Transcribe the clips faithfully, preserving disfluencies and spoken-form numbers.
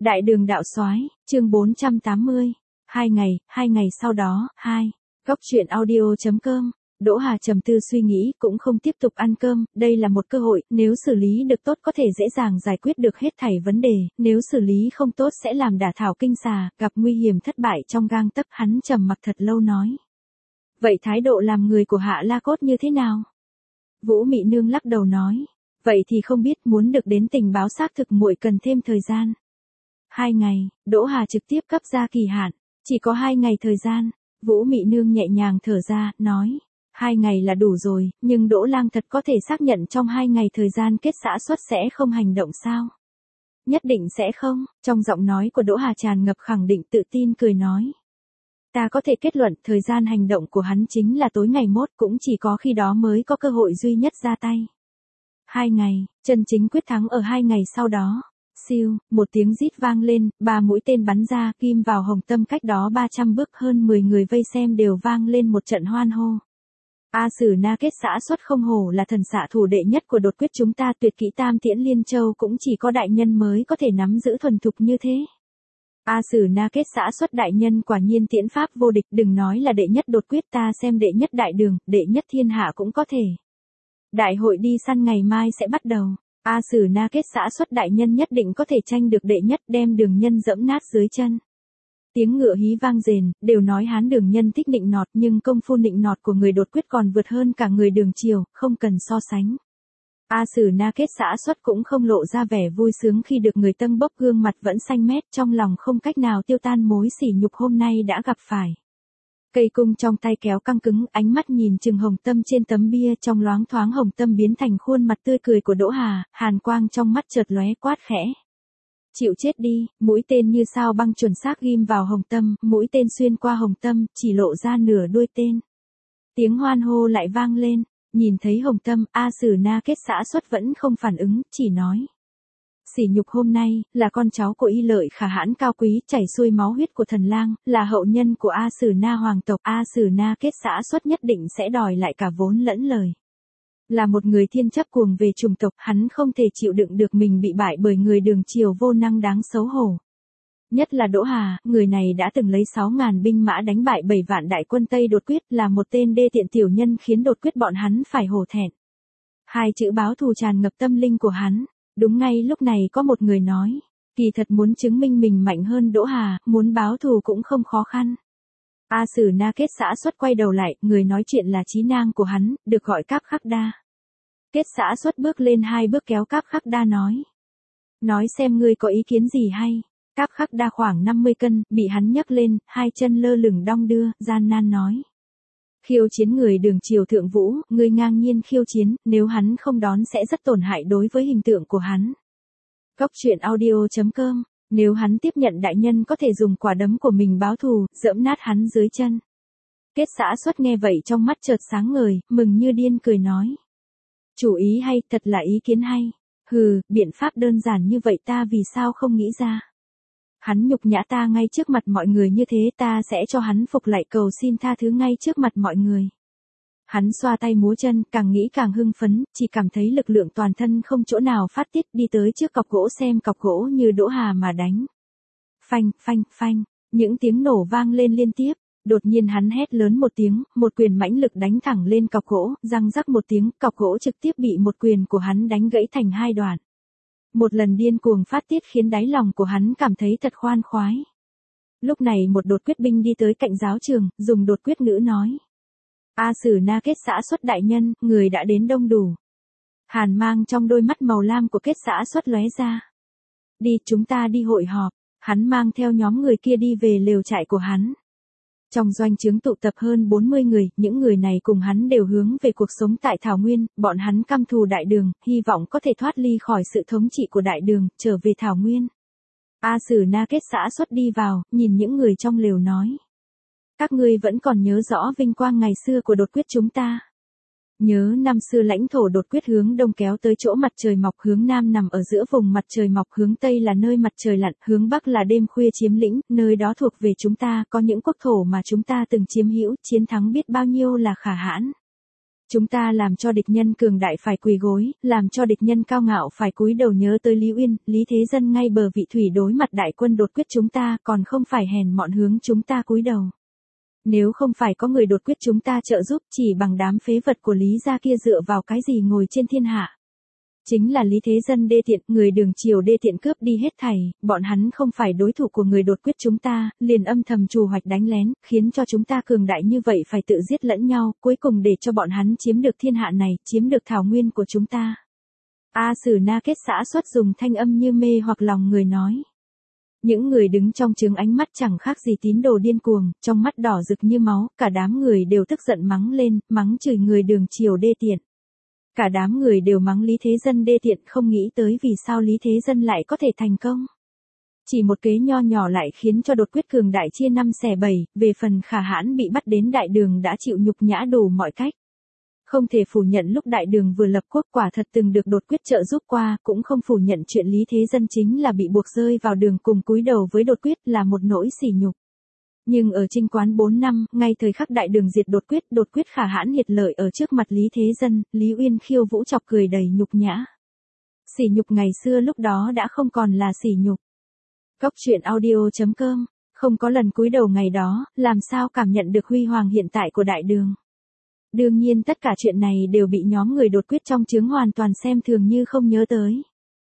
Đại đường đạo soái, chương bốn trăm tám mươi. Hai ngày, hai ngày sau đó, hai. Góc truyện audio.com. Đỗ Hà trầm tư suy nghĩ, cũng không tiếp tục ăn cơm, đây là một cơ hội, nếu xử lý được tốt có thể dễ dàng giải quyết được hết thảy vấn đề, nếu xử lý không tốt sẽ làm đả thảo kinh xà, gặp nguy hiểm thất bại trong gang tấc. Hắn trầm mặc thật lâu nói. Vậy thái độ làm người của Hạ La Cốt như thế nào? Vũ Mị Nương lắc đầu nói. Vậy thì không biết, muốn được đến tình báo xác thực muội cần thêm thời gian. Hai ngày, Đỗ Hà trực tiếp cấp ra kỳ hạn, chỉ có hai ngày thời gian. Vũ Mị Nương nhẹ nhàng thở ra, nói. Hai ngày là đủ rồi, nhưng Đỗ Lang thật có thể xác nhận trong hai ngày thời gian kết xã xuất sẽ không hành động sao? Nhất định sẽ không, trong giọng nói của Đỗ Hà tràn ngập khẳng định tự tin cười nói. Ta có thể kết luận thời gian hành động của hắn chính là tối ngày mốt, cũng chỉ có khi đó mới có cơ hội duy nhất ra tay. Hai ngày, chân chính quyết thắng ở hai ngày sau đó. Siêu, một tiếng rít vang lên, ba mũi tên bắn ra, kim vào hồng tâm cách đó ba trăm bước, hơn mười người vây xem đều vang lên một trận hoan hô. A Sử Na kết xã xuất không hổ là thần xạ thủ đệ nhất của đột quyết chúng ta, tuyệt kỹ Tam Tiễn Liên Châu cũng chỉ có đại nhân mới có thể nắm giữ thuần thục như thế. A Sử Na kết xã xuất đại nhân quả nhiên tiễn pháp vô địch, đừng nói là đệ nhất đột quyết, ta xem đệ nhất đại đường, đệ nhất thiên hạ cũng có thể. Đại hội đi săn ngày mai sẽ bắt đầu. A Sử Na kết xã xuất đại nhân nhất định có thể tranh được đệ nhất, đem đường nhân dẫm nát dưới chân. Tiếng ngựa hí vang rền, đều nói Hán đường nhân thích nịnh nọt, nhưng công phu nịnh nọt của người đột quyết còn vượt hơn cả người đường Triều, không cần so sánh. A Sử Na kết xã xuất cũng không lộ ra vẻ vui sướng khi được người tâng bốc, gương mặt vẫn xanh mét, trong lòng không cách nào tiêu tan mối sỉ nhục hôm nay đã gặp phải. Cây cung trong tay kéo căng cứng, ánh mắt nhìn chừng hồng tâm trên tấm bia, trong loáng thoáng hồng tâm biến thành khuôn mặt tươi cười của Đỗ Hà, hàn quang trong mắt chợt lóe, quát khẽ. Chịu chết đi, mũi tên như sao băng chuẩn xác ghim vào hồng tâm, mũi tên xuyên qua hồng tâm, chỉ lộ ra nửa đuôi tên. Tiếng hoan hô lại vang lên, nhìn thấy hồng tâm, A Sử Na kết xã xuất vẫn không phản ứng, chỉ nói. Sỉ nhục hôm nay, là con cháu của Y Lợi khả hãn cao quý, chảy xuôi máu huyết của thần lang, là hậu nhân của A Sử Na hoàng tộc, A Sử Na kết xã xuất nhất định sẽ đòi lại cả vốn lẫn lời. Là một người thiên chấp cuồng về chủng tộc, hắn không thể chịu đựng được mình bị bại bởi người đường Triều vô năng đáng xấu hổ. Nhất là Đỗ Hà, người này đã từng lấy sáu ngàn binh mã đánh bại bảy vạn đại quân Tây đột quyết, là một tên đê tiện tiểu nhân khiến đột quyết bọn hắn phải hổ thẹn. Hai chữ báo thù tràn ngập tâm linh của hắn. Đúng ngay lúc này có một người nói, kỳ thật muốn chứng minh mình mạnh hơn Đỗ Hà, muốn báo thù cũng không khó khăn. A Sử Na kết xã xuất quay đầu lại, người nói chuyện là chí nang của hắn, được gọi Cáp Khắc Đa. Kết xã xuất bước lên hai bước kéo Cáp Khắc Đa nói. Nói xem ngươi có ý kiến gì hay. Cáp Khắc Đa khoảng năm mươi cân, bị hắn nhấc lên, hai chân lơ lửng đong đưa, gian nan nói. Khiêu chiến người đường Triều thượng vũ, ngươi ngang nhiên khiêu chiến, nếu hắn không đón sẽ rất tổn hại đối với hình tượng của hắn. Góc truyện audio.com. Nếu hắn tiếp nhận đại nhân có thể dùng quả đấm của mình báo thù, dẫm nát hắn dưới chân. Kết xã xuất nghe vậy trong mắt chợt sáng ngời, mừng như điên cười nói. Chủ ý hay, thật là ý kiến hay. Hừ, biện pháp đơn giản như vậy ta vì sao không nghĩ ra. Hắn nhục nhã ta ngay trước mặt mọi người như thế, ta sẽ cho hắn phục lại cầu xin tha thứ ngay trước mặt mọi người. Hắn xoa tay múa chân, càng nghĩ càng hưng phấn, chỉ cảm thấy lực lượng toàn thân không chỗ nào phát tiết, đi tới trước cọc gỗ xem cọc gỗ như Đỗ Hà mà đánh. Phanh, phanh, phanh, những tiếng nổ vang lên liên tiếp, đột nhiên hắn hét lớn một tiếng, một quyền mãnh lực đánh thẳng lên cọc gỗ, răng rắc một tiếng, cọc gỗ trực tiếp bị một quyền của hắn đánh gãy thành hai đoạn. Một lần điên cuồng phát tiết khiến đáy lòng của hắn cảm thấy thật khoan khoái. Lúc này một đột quyết binh đi tới cạnh giáo trường, dùng đột quyết ngữ nói. A Sử Na kết xã xuất đại nhân, người đã đến đông đủ. Hàn mang trong đôi mắt màu lam của kết xã xuất lóe ra. Đi, chúng ta đi hội họp. Hắn mang theo nhóm người kia đi về lều trại của hắn. Trong doanh trướng tụ tập hơn bốn mươi người, những người này cùng hắn đều hướng về cuộc sống tại Thảo Nguyên, bọn hắn căm thù đại đường, hy vọng có thể thoát ly khỏi sự thống trị của đại đường, trở về Thảo Nguyên. A Sử Na kết xã xuất đi vào, nhìn những người trong lều nói. Các ngươi vẫn còn nhớ rõ vinh quang ngày xưa của đột quyết chúng ta. Nhớ năm xưa lãnh thổ đột quyết hướng đông kéo tới chỗ mặt trời mọc, hướng nam nằm ở giữa vùng mặt trời mọc, hướng tây là nơi mặt trời lặn, hướng bắc là đêm khuya chiếm lĩnh, nơi đó thuộc về chúng ta, có những quốc thổ mà chúng ta từng chiếm hữu, chiến thắng biết bao nhiêu là khả hãn. Chúng ta làm cho địch nhân cường đại phải quỳ gối, làm cho địch nhân cao ngạo phải cúi đầu. Nhớ tới Lý Uyên, Lý Thế Dân ngay bờ vị thủy đối mặt đại quân đột quyết chúng ta, còn không phải hèn mọn hướng chúng ta cúi đầu. Nếu không phải có người đột quyết chúng ta trợ giúp, chỉ bằng đám phế vật của Lý gia kia dựa vào cái gì ngồi trên thiên hạ. Chính là Lý Thế Dân đê tiện, người Đường Triều đê tiện cướp đi hết thảy, bọn hắn không phải đối thủ của người đột quyết chúng ta, liền âm thầm trù hoạch đánh lén, khiến cho chúng ta cường đại như vậy phải tự giết lẫn nhau, cuối cùng để cho bọn hắn chiếm được thiên hạ này, chiếm được thảo nguyên của chúng ta. A Sử Na Kết xã xuất dùng thanh âm như mê hoặc lòng người nói. Những người đứng trong trướng ánh mắt chẳng khác gì tín đồ điên cuồng, trong mắt đỏ rực như máu, cả đám người đều tức giận mắng lên, mắng chửi người Đường Triều đê tiện. Cả đám người đều mắng Lý Thế Dân đê tiện, không nghĩ tới vì sao Lý Thế Dân lại có thể thành công. Chỉ một kế nho nhỏ lại khiến cho đột quyết cường đại chia năm xẻ bảy, về phần Khả Hãn bị bắt đến đại đường đã chịu nhục nhã đủ mọi cách. Không thể phủ nhận lúc đại đường vừa lập quốc quả thật từng được đột quyết trợ giúp qua, cũng không phủ nhận chuyện Lý Thế Dân chính là bị buộc rơi vào đường cùng cúi đầu với đột quyết là một nỗi sỉ nhục. Nhưng ở Trinh Quán bốn năm, ngay thời khắc đại đường diệt đột quyết, đột quyết Khả Hãn hiệt lợi ở trước mặt Lý Thế Dân, Lý Uyên khiêu vũ chọc cười đầy nhục nhã. Sỉ nhục ngày xưa lúc đó đã không còn là sỉ nhục. Góc truyện audio chấm com, không có lần cúi đầu ngày đó, làm sao cảm nhận được huy hoàng hiện tại của đại đường. Đương nhiên tất cả chuyện này đều bị nhóm người đột quyết trong trướng hoàn toàn xem thường như không nhớ tới.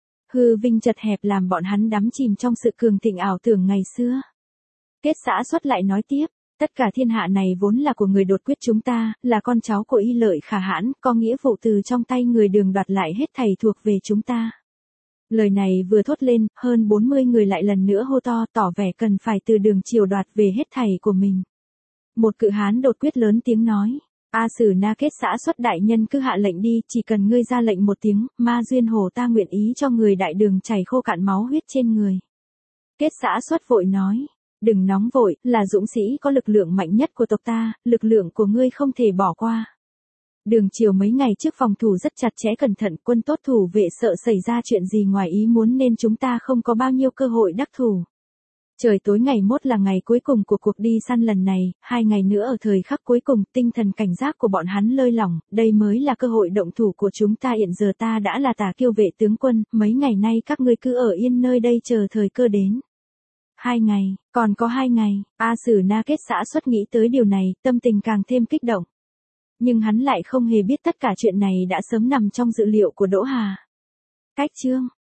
Hư vinh chật hẹp làm bọn hắn đắm chìm trong sự cường thịnh ảo tưởng ngày xưa. Kết xã xuất lại nói tiếp, tất cả thiên hạ này vốn là của người đột quyết chúng ta, là con cháu của Y Lợi Khả Hãn, có nghĩa vụ từ trong tay người Đường đoạt lại hết thảy thuộc về chúng ta. Lời này vừa thốt lên, hơn bốn mươi người lại lần nữa hô to, tỏ vẻ cần phải từ Đường Triều đoạt về hết thảy của mình. Một cự hán đột quyết lớn tiếng nói, A Sử Na Kết xã xuất đại nhân cứ hạ lệnh đi, chỉ cần ngươi ra lệnh một tiếng, Ma Duyên Hồ ta nguyện ý cho người đại đường chảy khô cạn máu huyết trên người. Kết xã xuất vội nói, đừng nóng vội, là dũng sĩ có lực lượng mạnh nhất của tộc ta, lực lượng của ngươi không thể bỏ qua. Đường Triều mấy ngày trước phòng thủ rất chặt chẽ cẩn thận, quân tốt thủ vệ sợ xảy ra chuyện gì ngoài ý muốn nên chúng ta không có bao nhiêu cơ hội đắc thủ. Trời tối ngày mốt là ngày cuối cùng của cuộc đi săn lần này, hai ngày nữa ở thời khắc cuối cùng, tinh thần cảnh giác của bọn hắn lơi lỏng, đây mới là cơ hội động thủ của chúng ta. Hiện giờ ta đã là Tả Kiêu vệ tướng quân, mấy ngày nay các ngươi cứ ở yên nơi đây chờ thời cơ đến. Hai ngày, còn có hai ngày, A Sử Na Kết xã xuất nghĩ tới điều này, tâm tình càng thêm kích động. Nhưng hắn lại không hề biết tất cả chuyện này đã sớm nằm trong dự liệu của Đỗ Hà. Cách chương